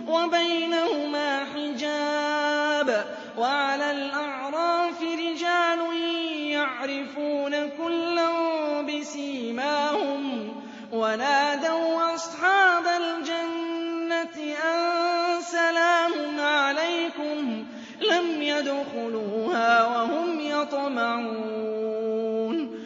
وَبَيْنَهُمَا حِجَابٌ وَعَلَى الْأَعْرَافِ رِجَالٌ يَعْرِفُونَ كُلًّا بِسِيمَاهُمْ وَنَادَوْا أَصْحَابَ الْجَنَّةِ أَن سَلَامٌ عَلَيْكُمْ لَمْ يَدْخُلُوهَا وَهُمْ يَطْمَعُونَ